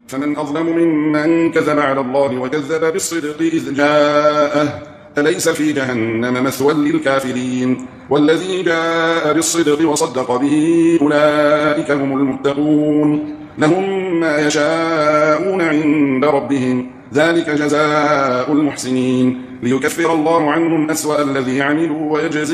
فمن أظلم ممن كذب على الله وكذب بالصدق إذ جاءه أليس في جهنم مثوى للكافرين والذي جاء بالصدق وصدق به أولئك هم المتقون لهم ما يشاءون عند ربهم ذلك جزاء المحسنين ليكفر الله عنهم أسوأ الذي عملوا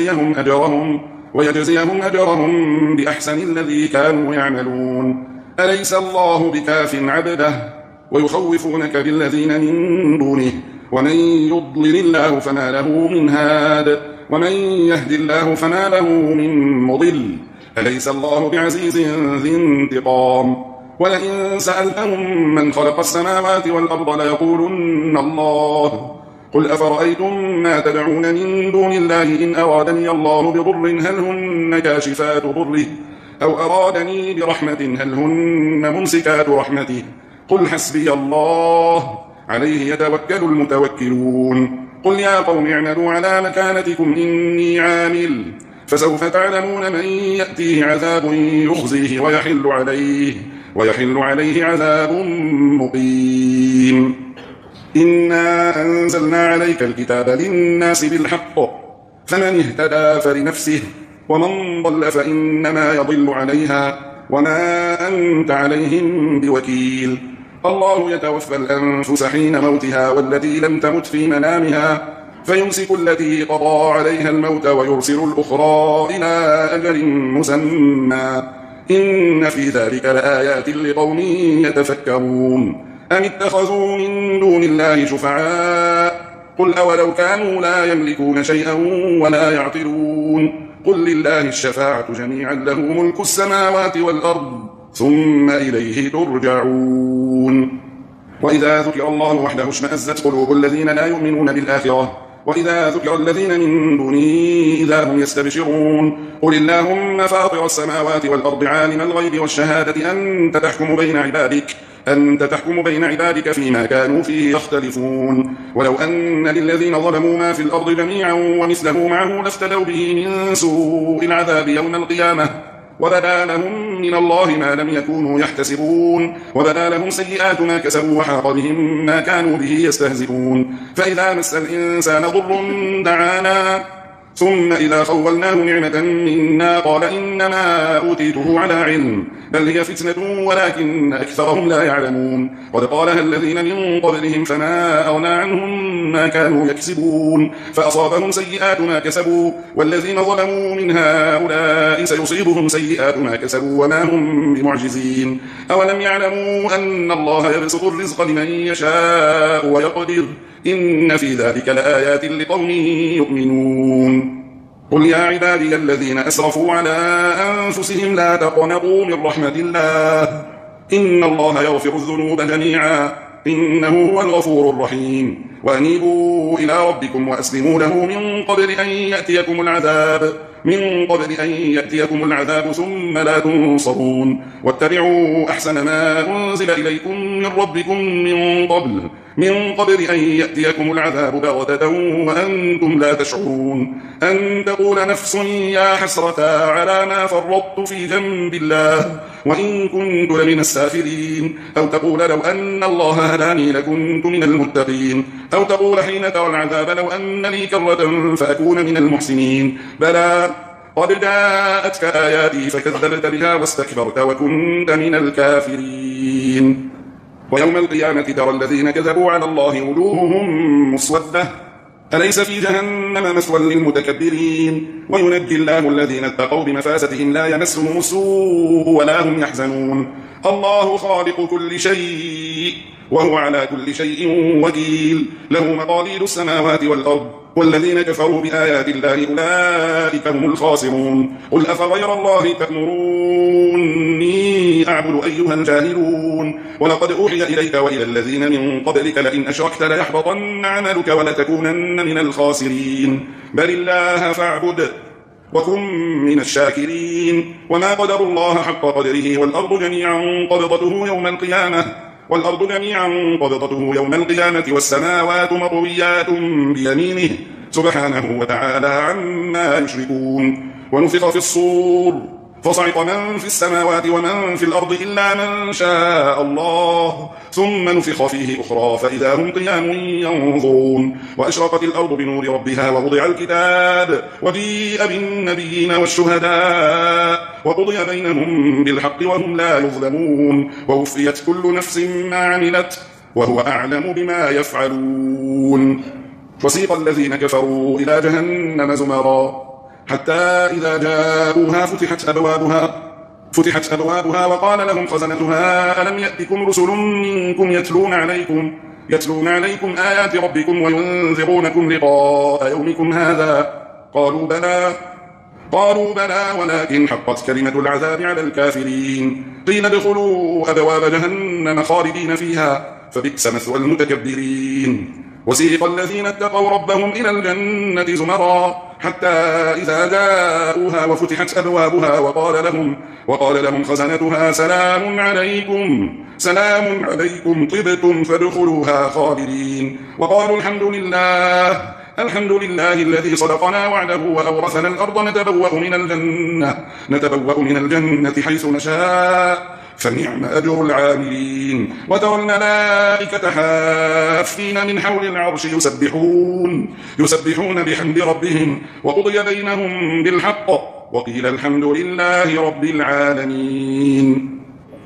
ويجزيهم أجرهم بأحسن الذي كانوا يعملون أليس الله بكاف عبده ويخوفونك بالذين من دونه ومن يضلل الله فما له من هاد ومن يهد الله فما له من مضل أليس الله بعزيز ذي انتقام ولئن سألتهم من خلق السماوات والأرض ليقولن الله قل أفرأيتم ما تدعون من دون الله إن أرادني الله بضر هل هن كاشفات ضره أو أرادني برحمة هل هن ممسكات رحمته قل حسبي الله عليه يتوكل المتوكلون قل يا قوم اعملوا على مكانتكم إني عامل فسوف تعلمون من يأتيه عذاب يخزيه ويحل عليه عذاب مقيم إنا أنزلنا عليك الكتاب للناس بالحق فمن اهتدى فلنفسه ومن ضل فإنما يضل عليها وما أنت عليهم بوكيل الله يتوفى الأنفس حين موتها والتي لم تمت في منامها فيمسك التي قضى عليها الموت ويرسل الأخرى إلى أجل مسمى إن في ذلك لآيات لقوم يتفكرون أم اتخذوا من دون الله شفعاء قل أولو كانوا لا يملكون شيئا ولا يعقلون قل لله الشفاعة جميعا له ملك السماوات والأرض ثم إليه ترجعون وإذا ذكر الله وحده اشمأزت قلوب الذين لا يؤمنون بالآخرة وإذا ذكر الذين من دونه إذا هم يستبشرون قل اللهم فاطر السماوات والأرض عالم الغيب والشهادة أنت تحكم بين عبادك فيما كانوا فيه يختلفون ولو أن للذين ظلموا ما في الأرض جميعا ومثله معه لافتدوا به من سوء العذاب يوم القيامة وبدا لهم من الله ما لم يكونوا يحتسبون وبدا لهم سيئات ما كسبوا وحاق بهم ما كانوا به يستهزئون فإذا مس الإنسان ضر دعانا ثم إذا خولناه نعمة منا قال إنما أوتيته على علم بل هي فتنة ولكن أكثرهم لا يعلمون قد قالها الذين من قبلهم فما أغنى عنهم ما كانوا يكسبون فأصابهم سيئات ما كسبوا والذين ظلموا من هؤلاء سيصيبهم سيئات ما كسبوا وما هم بمعجزين أولم يعلموا أن الله يبسط الرزق لمن يشاء ويقدر إن في ذلك لآيات لقوم يؤمنون قل يا عبادي الذين أسرفوا على أنفسهم لا تقنطوا من رحمة الله إن الله يغفر الذنوب جميعا إنه هو الغفور الرحيم وأنيبوا إلى ربكم وأسلموا له من قبل أن يأتيكم العذاب ثم لا تنصرون واتبعوا أحسن ما أنزل إليكم من ربكم من قبل أن يأتيكم العذاب بغتة وأنتم لا تشعرون أن تقول نفس يا حسرة على ما فرطت في جنب الله وإن كنت لمن السافلين أو تقول لو أن الله هداني لكنت من المتقين أو تقول حين ترى العذاب لو أن لي كرة فأكون من المحسنين بلى قد جاءتك آياتي فكذبت بها واستكبرت وكنت من الكافرين ويوم القيامة ترى الذين كذبوا على الله وجوههم مسودة أليس في جهنم مثوى للمتكبرين وينجي الله الذين اتقوا بمفازتهم لا يمسهم السوء ولا هم يحزنون الله خالق كل شيء وهو على كل شيء وكيل له مقاليد السماوات والأرض والذين كفروا بآيات الله أولئك هم الخاسرون قل أفغير الله تأمروني أعبد أيها الجاهلون ولقد أوحي إليك وإلى الذين من قبلك لئن أشركت ليحبطن عملك ولتكونن من الخاسرين بل الله فاعبد وكن من الشاكرين وما قدر الله حق قدره والأرض جميعا قبضته يوم القيامة والسماوات مطويات بيمينه سبحانه وتعالى عما يشركون ونفخ في الصور فصعق من في السماوات ومن في الأرض إلا من شاء الله ثم نفخ فيه أخرى فإذا هم قيام ينظرون وأشرقت الأرض بنور ربها ووضع الكتاب وجيء بالنبيين والشهداء وقضي بينهم بالحق وهم لا يظلمون ووفيت كل نفس ما عملت وهو أعلم بما يفعلون. وسيق الذين كفروا إلى جهنم زمرا حتى إذا جاءوها فتحت أبوابها وقال لهم خزنتها ألم يأتكم رسل منكم يتلون عليكم آيات ربكم وينذرونكم لقاء يومكم هذا قالوا بلى ولكن حقت كلمة العذاب على الكافرين قيل ادخلوا أبواب جهنم خالدين فيها فبئس مثوى المتكبرين. وسيق الذين اتقوا ربهم إلى الجنة زمرا حتى إذا جاءوها وفتحت أبوابها وقال لهم خزنتها سلام عليكم طبتم فادخلوها خالدين وقالوا الحمد لله الذي صدقنا وعده وأورثنا الأرض نتبوأ من الجنة حيث نشاء فنعم أجر العاملين. وترى الملائكة حافين من حول العرش يسبحون بحمد ربهم وقضي بينهم بالحق وقيل الحمد لله رب العالمين.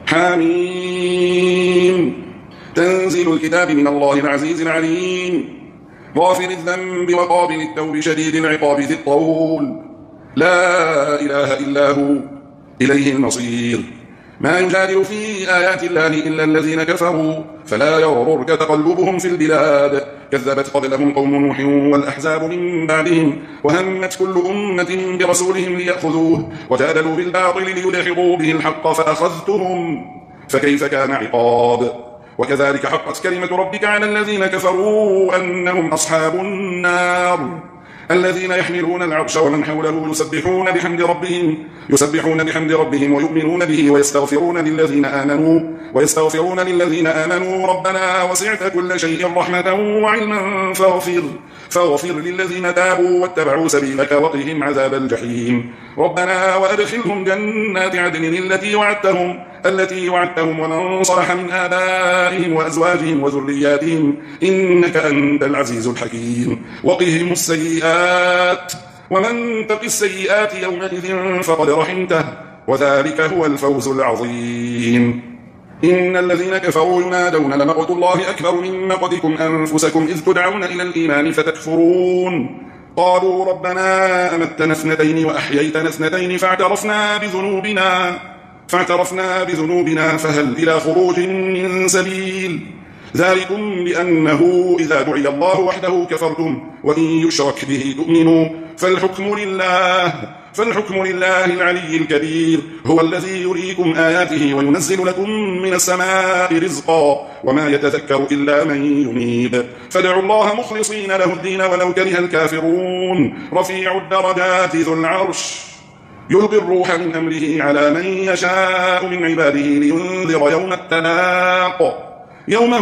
حميم تنزيل الكتاب من الله العزيز العليم غافر الذنب وقابل التوب شديد العقاب ذي الطول لا إله إلا هو إليه المصير. ما يجادل في آيات الله إلا الذين كفروا فلا يغررك تقلبهم في البلاد كذبت قبلهم قوم نوح والأحزاب من بعدهم وهمت كل أمة برسولهم ليأخذوه وجادلوا بالباطل ليدحضوا به الحق فأخذتهم فكيف كان عقاب. وكذلك حقت كلمة ربك على الذين كفروا أنهم أصحاب النار الذين يحملون العرش ومن حوله يسبحون بحمد ربهم ويؤمنون به ويستغفرون للذين آمنوا ربنا وسعت كل شيء رحمة وعلما فاغفر للذين تابوا واتبعوا سبيلك وقهم عذاب الجحيم. ربنا وأدخلهم جنات عدن التي وعدتهم ومن صلح من آبائهم وأزواجهم وذرياتهم إنك أنت العزيز الحكيم. وقهم السيئات ومن تق السيئات يومئذ فقد رحمته وذلك هو الفوز العظيم. إن الذين كفروا ينادون لمقت الله أكبر من مقتكم أنفسكم إذ تدعون إلى الإيمان فتكفرون قالوا ربنا أمتنا اثنتين وأحييتنا اثنتين فاعترفنا بذنوبنا فهل إلى خروج من سبيل ذلكم بأنه إذا دعي الله وحده كفرتم وإن يشرك به تؤمنوا فالحكم لله العلي الكبير هو الذي يريكم آياته وينزل لكم من السماء رزقا وما يتذكر إلا من ينيب فادعوا الله مخلصين له الدين ولو كره الكافرون. رفيع الدرجات ذو العرش يلقي الروح من أمره على من يشاء من عباده لينذر يوم التلاق يوم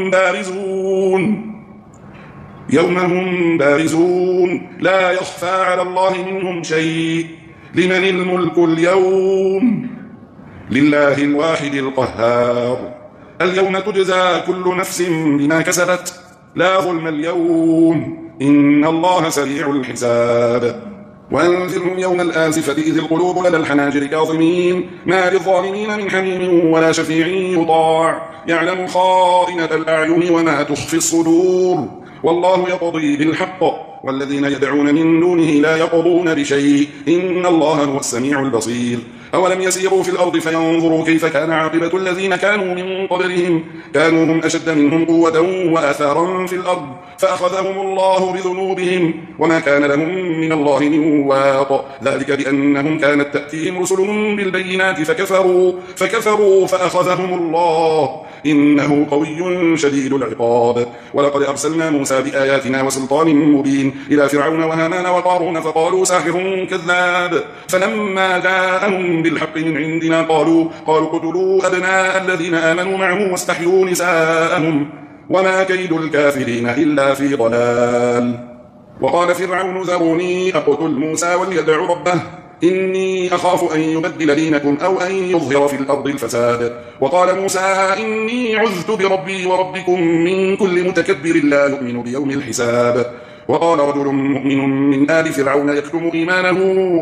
هم بارزون لا يخفى على الله منهم شيء لمن الملك اليوم لله الواحد القهار. اليوم تجزى كل نفس بما كسبت لا ظلم اليوم إن الله سريع الحساب. وأنذرهم يوم الآزفة إذ القلوب لدى الحناجر كاظمين ما للظالمين من حميم ولا شفيع يطاع يعلم خائنة الأعين وما تخفي الصدور والله يقضي بالحق والذين يدعون من دونه لا يقضون بشيء إن الله هو السميع البصير. أولم يسيروا في الأرض فينظروا كيف كان عاقبة الذين كانوا من قبلهم كانوا هم أشد منهم قوة وآثارا في الأرض فأخذهم الله بذنوبهم وما كان لهم من الله من واق ذلك بأنهم كانت تأتيهم رسلهم بالبينات فكفروا فأخذهم الله إنه قوي شديد العقاب. ولقد أرسلنا موسى بآياتنا وسلطان مبين إلى فرعون وهامان وقارون فقالوا ساحر كذاب فلما جاءهم بالحق من عندنا قالوا قتلوا أبناء الذين آمنوا معه واستحيوا نساءهم وما كيد الكافرين إلا في ضلال. وقال فرعون ذروني أقتل موسى وليدع ربه إني أخاف أن يبدل دينكم أو أن يظهر في الأرض الفساد. وقال موسى إني عذت بربي وربكم من كل متكبر لا يؤمن بيوم الحساب. وقال رجل مؤمن من آل فرعون يكتم إيمانه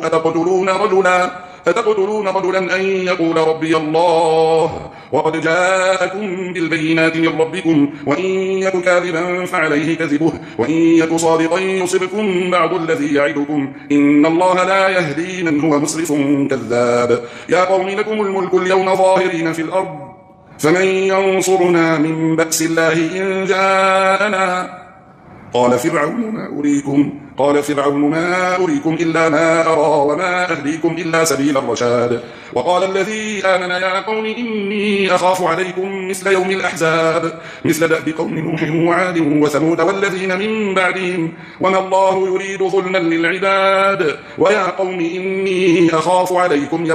أتقتلون رجلا أن يقول ربي الله وقد جاءكم بالبينات من ربكم وإن يك كاذبا فعليه كذبه وإن يك صادقا يصبكم بعض الذي يعدكم إن الله لا يهدي من هو مسرف كذاب. يا قوم لكم الملك اليوم ظاهرين في الأرض فمن ينصرنا من بأس الله إن جاءنا. قال فرعون ما أريكم إلا ما أرى وما أهديكم إلا سبيل الرشاد. وقال الذي آمن يا قوم إني أخاف عليكم مثل يوم الأحزاب مثل دأب قوم نوح وعاد وثمود والذين من بعدهم وما الله يريد ظلما للعباد. ويا قوم إني أخاف عليكم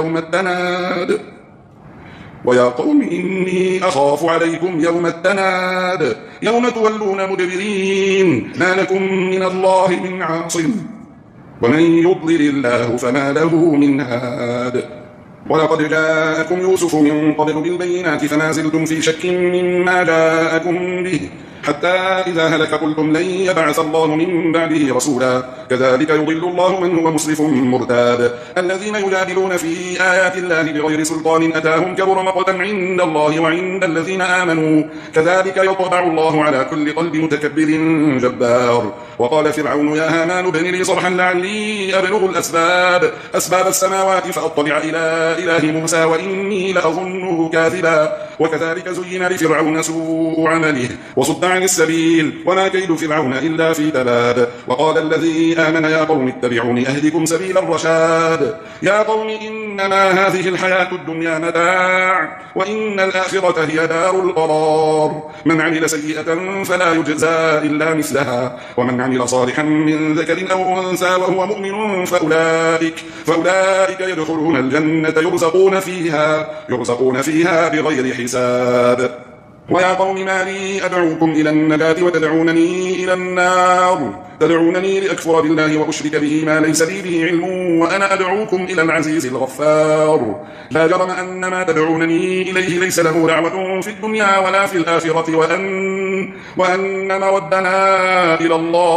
يوم التناد يوم تولون مدبرين ما لكم من الله من عاصم ومن يضلل الله فما له من هاد. ولقد جاءكم يوسف من قبل بالبينات فما زلتم في شك مما جاءكم به حتى إذا هلك قلتم لن يبعث الله من بعده رسولا كذلك يضل الله من هو مسرف مرتاب. الذين يجادلون في آيات الله بغير سلطان أتاهم كبر مقتا عند الله وعند الذين آمنوا كذلك يطبع الله على كل قلب متكبر جبار. وقال فرعون يا هامان ابن لي صرحا لعلي أبلغ أسباب السماوات فأطلع إلى إله موسى وإني لأظنه كاذبا. وكذلك زين لفرعون سوء عمله وصد عن السبيل وما كيد فرعون إلا في تباب. وقال الذي آمن يا قوم اتبعوني أهدكم سبيل الرشاد. يا قوم إنما هذه الحياة الدنيا متاع وإن الآخرة هي دار القرار. من عمل سيئة فلا يجزى إلا مثلها ومن عمل صالحا من ذكر أو أنثى وهو مؤمن فأولئك يدخلون الجنة يرزقون فيها بغير حساب. ويا قوم ما لي أدعوكم إلى النجاة وتدعونني إلى النار تدعونني لأكفر بالله وأشرك به ما ليس لي به علم وأنا أدعوكم إلى العزيز الغفار. لا جرم أن ما تدعونني إليه ليس له دعوة في الدنيا ولا في الآخرة وأن مردنا إلى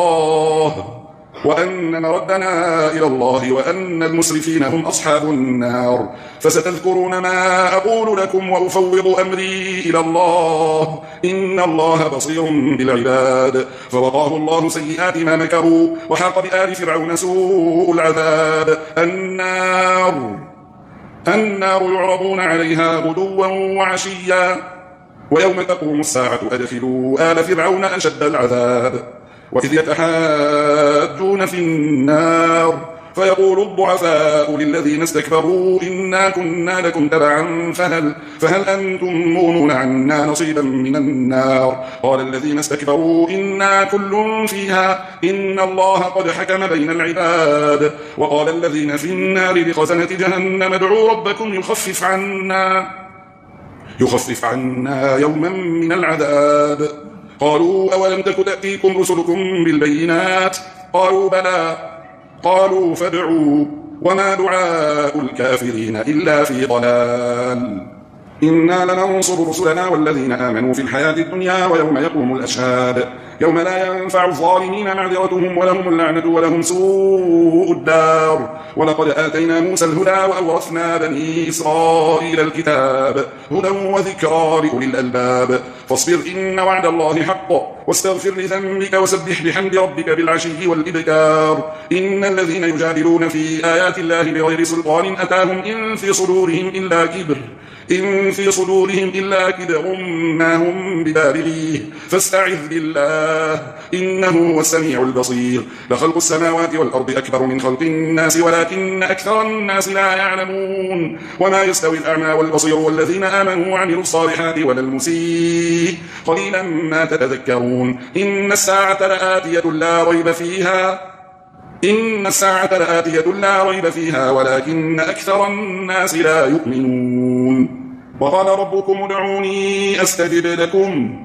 الله وأن المسرفين هم أصحاب النار. فستذكرون ما أقول لكم وأفوض أمري إلى الله إن الله بصير بالعباد. فوقاه الله سيئات ما مكروا وحاق بآل فرعون سوء العذاب. النار يعرضون عليها غدوا وعشيا ويوم تقوم الساعة أدخلوا آل فرعون أشد العذاب. وإذ يتحاجون في النار فيقول الضعفاء للذين استكبروا إنا كنا لكم تبعا فهل أنتم مغنون عنا نصيبا من النار. قال الذين استكبروا إنا كل فيها إن الله قد حكم بين العباد. وقال الذين في النار لخزنة جهنم ادعوا ربكم يخفف عنا يوما من العذاب. قالوا أولم تك تأتيكم رسلكم بالبينات قالوا بلى قالوا فادعوا وما دعاء الكافرين إلا في ضلال. إنا لننصر رسلنا والذين آمنوا في الحياة الدنيا ويوم يقوم الأشهاد يوم لا ينفع الظالمين معذرتهم ولهم اللعنة ولهم سوء الدار. ولقد آتينا موسى الهدى وأورثنا بني إسرائيل الكتاب هدى وذكرى لأولي الألباب. فاصبر إن وعد الله حق واستغفر لذنبك وسبح بحمد ربك بالعشي والإبكار. إن الذين يجادلون في آيات الله بغير سلطان أتاهم إن في صدورهم إلا كبر ما هم ببالغيه فاستعذ بالله إنه هو السميع البصير. لخلق السماوات والأرض أكبر من خلق الناس ولكن أكثر الناس لا يعلمون. وما يستوي الأعمى والبصير والذين آمنوا وعملوا الصالحات ولا المسيء قليلا ما تتذكرون. إن الساعة لآتية لا ريب فيها ولكن أكثر الناس لا يؤمنون. وقال ربكم ادعوني أستجب لكم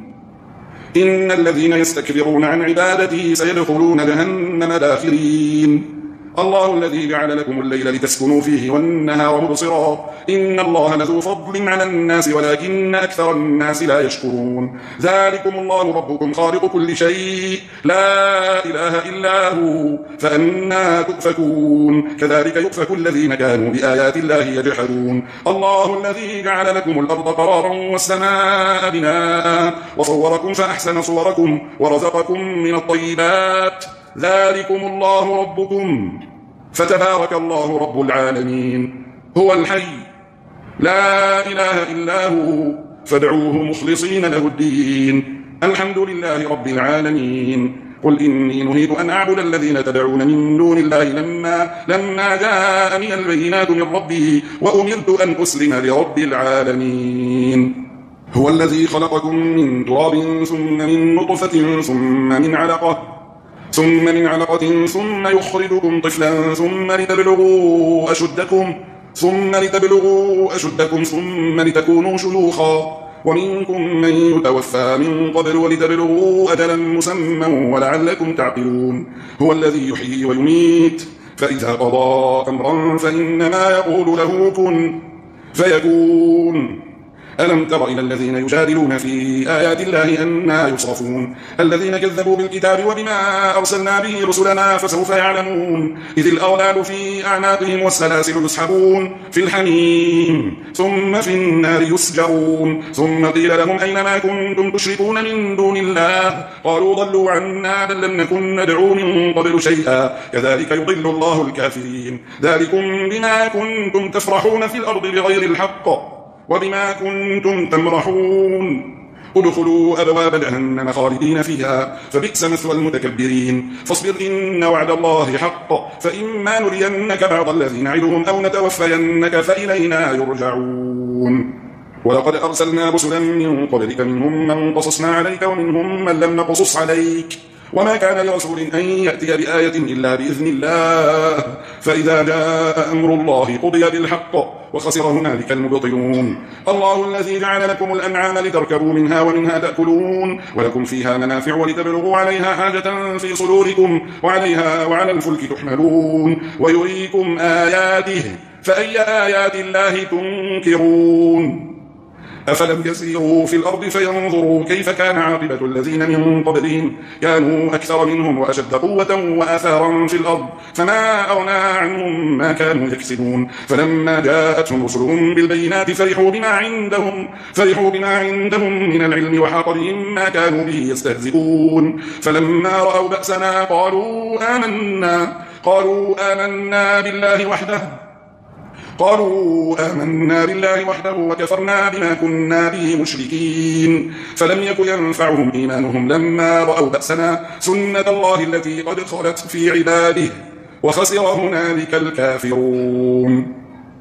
إن الذين يستكبرون عن عبادتي سيدخلون جهنم داخرين. الله الذي جعل لكم الليل لتسكنوا فيه والنهار مبصرا إن الله لذو فضل على الناس ولكن أكثر الناس لا يشكرون ذلكم الله ربكم خالق كل شيء لا إله إلا هو فأنا تؤفكون كذلك يؤفك الذين كانوا بآيات الله يجحدون الله الذي جعل لكم الأرض قرارا والسماء بناء وصوركم فأحسن صوركم ورزقكم من الطيبات ذلكم الله ربكم فتبارك الله رب العالمين هو الحي لا إله إلا هو فادعوه مخلصين له الدين الحمد لله رب العالمين قل إني نهيت أن أعبد الذين تدعون من دون الله لما جاءني البينات من ربي وأمرت أن أسلم لرب العالمين هو الذي خلقكم من تراب ثم من نطفة ثم من علقة ثم يخرجكم طفلا ثم لتبلغوا أشدكم ثم لتكونوا شيوخا ومنكم من يتوفى من قبل ولتبلغوا أجلا مسمى ولعلكم تعقلون هو الذي يحيي ويميت فإذا قضى أمرا فإنما يقول له كن فيكون ألم تر إلى الذين يجادلون في آيات الله أنى يصرفون الذين كذبوا بالكتاب وبما أرسلنا به رسلنا فسوف يعلمون إذ الأغلال في أعناقهم والسلاسل يسحبون في الحميم ثم في النار يسجرون ثم قيل لهم أين ما كنتم تشركون من دون الله قالوا ضلوا عنا بل لم نكن ندعو من قبل شيئا كذلك يضل الله الكافرين ذلكم بما كنتم تفرحون في الأرض بغير الحق وبما كنتم تمرحون ادخلوا أبواب جهنم خالدين فيها فبئس مثوى المتكبرين فاصبر إن وعد الله حق فإما نرينك بعض الذي نعدهم أو نتوفينك فإلينا يرجعون ولقد أرسلنا رسلا من قبلك منهم من قصصنا عليك ومنهم من لم نقصص عليك وما كان لرسول أن يأتي بآية إلا بإذن الله فإذا جاء أمر الله قضي بالحق وخسر هنالك المبطلون الله الذي جعل لكم الأنعام لتركبوا منها ومنها تأكلون ولكم فيها منافع ولتبلغوا عليها حاجة في صدوركم وعليها وعلى الفلك تحملون ويريكم آياته فأي آيات الله تنكرون أفلم يسيروا في الأرض فينظروا كيف كان عاقبة الذين من قبلهم كانوا أكثر منهم وأشد قوة وآثارا في الأرض فما أغنى عنهم ما كانوا يكسبون فلما جاءتهم رسلهم بالبينات فرحوا بما عندهم من العلم وحاق بهم ما كانوا به يستهزئون فلما رأوا بأسنا قالوا آمنا بالله وحده وكفرنا بما كنا به مشركين فلم يكن ينفعهم إيمانهم لما رأوا بأسنا سنة الله التي قد خلت في عباده وخسر هنالك الكافرون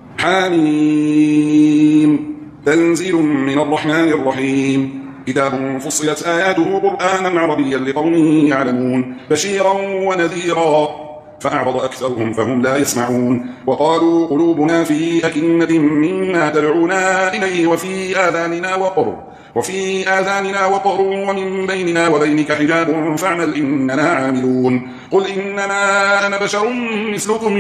حميم تنزيل من الرحمن الرحيم كتاب فصلت آياته قرآنا عربيا لقوم يعلمون بشيرا ونذيرا فأعرض أكثرهم فهم لا يسمعون وقالوا قلوبنا في أكنة مما تدعونا إليه وفي آذاننا وقر ومن بيننا وبينك حجاب فاعمل إننا عاملون قل إنما أنا بشر مثلكم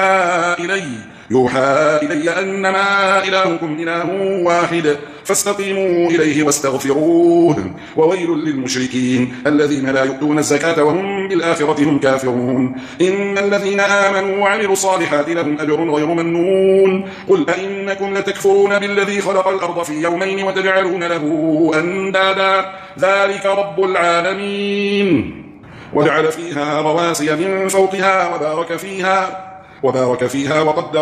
يوحى إلي أنما إلهكم إله واحد فاستقيموا إليه واستغفروه وويل للمشركين الذين لا يؤتون الزكاة وهم بالآخرة هم كافرون إن الذين آمنوا وعملوا الصالحات لهم أجر غير ممنون قل أئنكم لتكفرون بالذي خلق الأرض في يومين وتجعلون له أندادا ذلك رب العالمين وجعل فيها رواسي من فوقها وبارك فيها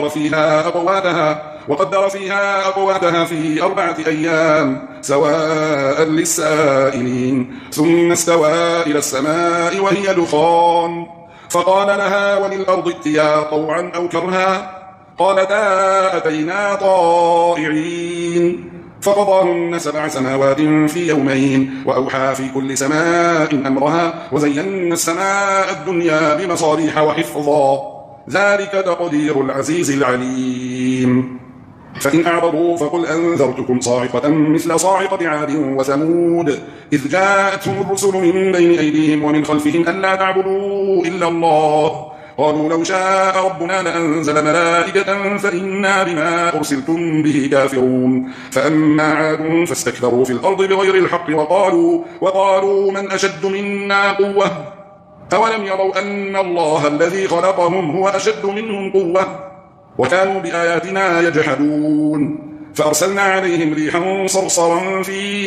وقدر فيها أقواتها في 4 أيام سواء للسائلين ثم استوى إلى السماء وهي دخان فقال لها وللأرض ائتيا طوعا أو كرها قالتا أتينا طائعين فقضاهن 7 سماوات في يومين وأوحى في كل سماء أمرها وزينا السماء الدنيا بمصابيح وحفظا ذلك تقدير العزيز العليم فإن أعرضوا فقل أنذرتكم صاعقة مثل صاعقة عاد وثمود إذ جاءتهم الرسل من بين أيديهم ومن خلفهم ألا تعبدوا إلا الله قالوا لو شاء ربنا لأنزل ملائكة فإنا بما أرسلتم به كافرون فأما عاد فاستكبروا في الأرض بغير الحق وقالوا من أشد منا قوة أولم يروا أن الله الذي خلقهم هو أشد منهم قوة وكانوا بآياتنا يجحدون فأرسلنا عليهم ريحا صرصرا في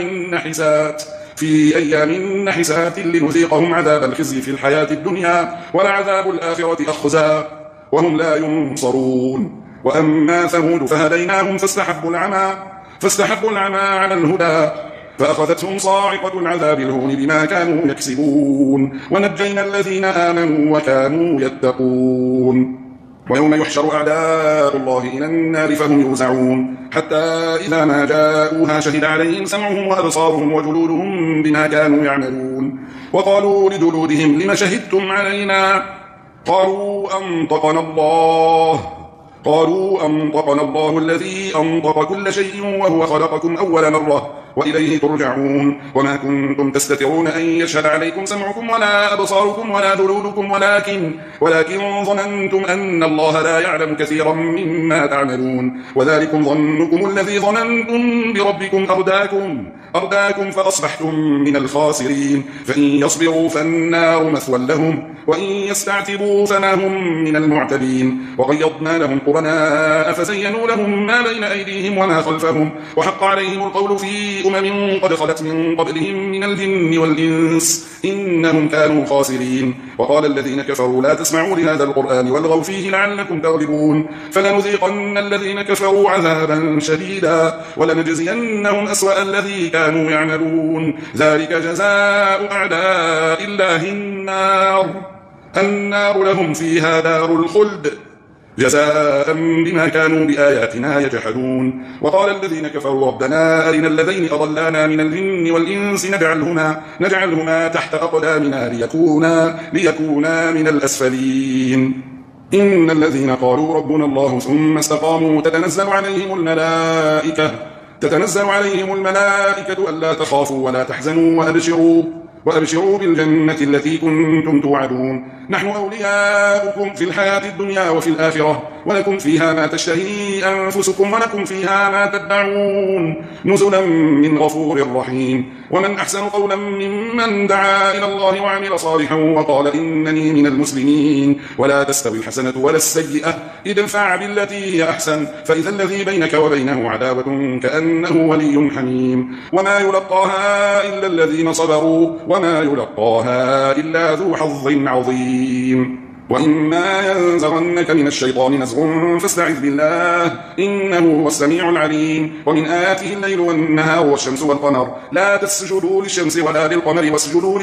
أيام نحسات لنذيقهم عذاب الخزي في الحياة الدنيا ولعذاب الآخرة أخزى وهم لا ينصرون وأما ثمود فهديناهم فاستحبوا العمى على الهدى فأخذتهم صاعقة العذاب الهون بما كانوا يكسبون ونجينا الذين آمنوا وكانوا يتقون ويوم يحشر أعداء الله إلى النار فهم يوزعون حتى إذا ما جاءوها شهد عليهم سمعهم وأبصارهم وجلودهم بما كانوا يعملون وقالوا لجلودهم لم شهدتم علينا قالوا أنطقنا الله الذي أنطق كل شيء وهو خلقكم أول مرة وإليه ترجعون وما كنتم تستترون أن يشهد عليكم سمعكم ولا أبصاركم ولا جلودكم ولكن ظننتم أن الله لا يعلم كثيرا مما تعملون وذلكم ظنكم الذي ظننتم بربكم أرداكم فأصبحتم من الخاسرين فإن يصبروا فالنار مثوى لهم وإن يستعتبوا فما هم من المعتبين وقيضنا لهم قرناء فزينوا لهم ما بين أيديهم وما خلفهم وحق عليهم القول في قد خلت من قبلهم من الجن والإنس إنهم كانوا خاسرين وقال الذين كفروا لا تسمعوا لهذا القرآن والغوا فيه لعلكم تغلبون فلنذيقن الذين كفروا عذابا شديدا ولنجزينهم أسوأ الذي كانوا يعملون ذلك جزاء أعداء الله النار لهم فيها دار الخلد جزاء بما كانوا بآياتنا يجحدون وقال الذين كفروا ربنا أرنا الذين أضلانا من الجن والإنس نجعلهما تحت أقدامنا ليكونا من الأسفلين إن الذين قالوا ربنا الله ثم استقاموا تتنزل عليهم الملائكة ألا تخافوا ولا تحزنوا وأبشروا بالجنة التي كنتم توعدون نحن أولياؤكم في الحياة الدنيا وفي الآخرة ولكم فيها ما تشتهي أنفسكم ولكم فيها ما تدعون نزلا من غفور رحيم ومن أحسن قولا ممن دعا إلى الله وعمل صالحا وقال إنني من المسلمين ولا تستوي الحسنة ولا السيئة ادفع بالتي هي أحسن فإذا الذي بينك وبينه عداوة كأنه ولي حميم وما يلقاها إلا الذين صبروا وما يلقاها إلا ذو حظ عظيم وإما ينزغنك من الشيطان نزغ فاستعذ بالله إنه هو السميع العليم ومن آياته الليل والنهار والشمس والقمر لا تسجدوا للشمس ولا للقمر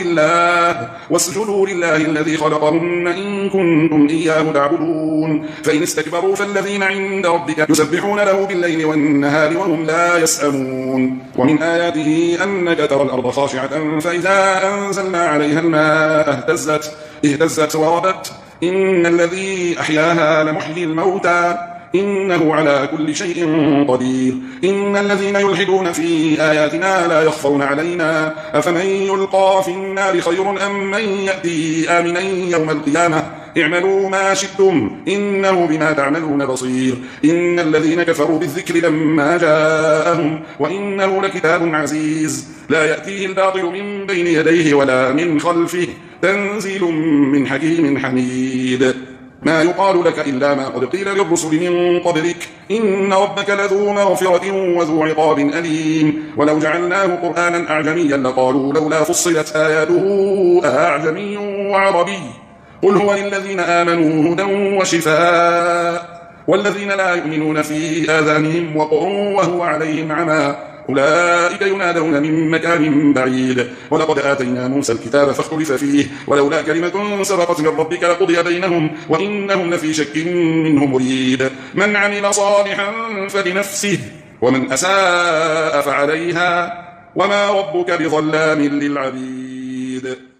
واسجدوا لله الذي خلقهن إن كنتم إياه تعبدون فإن استكبروا فالذين عند ربك يسبحون له بالليل والنهار وهم لا يسأمون ومن آياته أنك ترى الأرض خاشعة فإذا أنزلنا عليها الماء اهتزت وربت إن الذي أحياها لمحيي الموتى إنه على كل شيء قدير إن الذين يلحدون في آياتنا لا يخفون علينا أفمن يلقى في النار خير أم من يأتي آمنا يوم القيامة اعملوا ما شئتم إنه بما تعملون بصير إن الذين كفروا بالذكر لما جاءهم وإنه لكتاب عزيز لا يأتيه الباطل من بين يديه ولا من خلفه تنزيل من حكيم حميد ما يقال لك إلا ما قد قيل للرسل من قبلك إن ربك لذو مغفرة وذو عقاب أليم ولو جعلناه قرآنا أعجميا لقالوا لولا فصلت آياته أعجمي وعربي قل هو للذين آمنوا هدى وشفاء والذين لا يؤمنون في آذانهم وقر وهو عليهم عمى أولئك ينادون من مكان بعيد ولقد آتينا موسى الكتاب فاختلف فيه ولولا كلمة سبقت من ربك لقضي بينهم وإنهم لفي شك منه مريب من عمل صالحا فلنفسه ومن أساء فعليها وما ربك بظلام للعبيد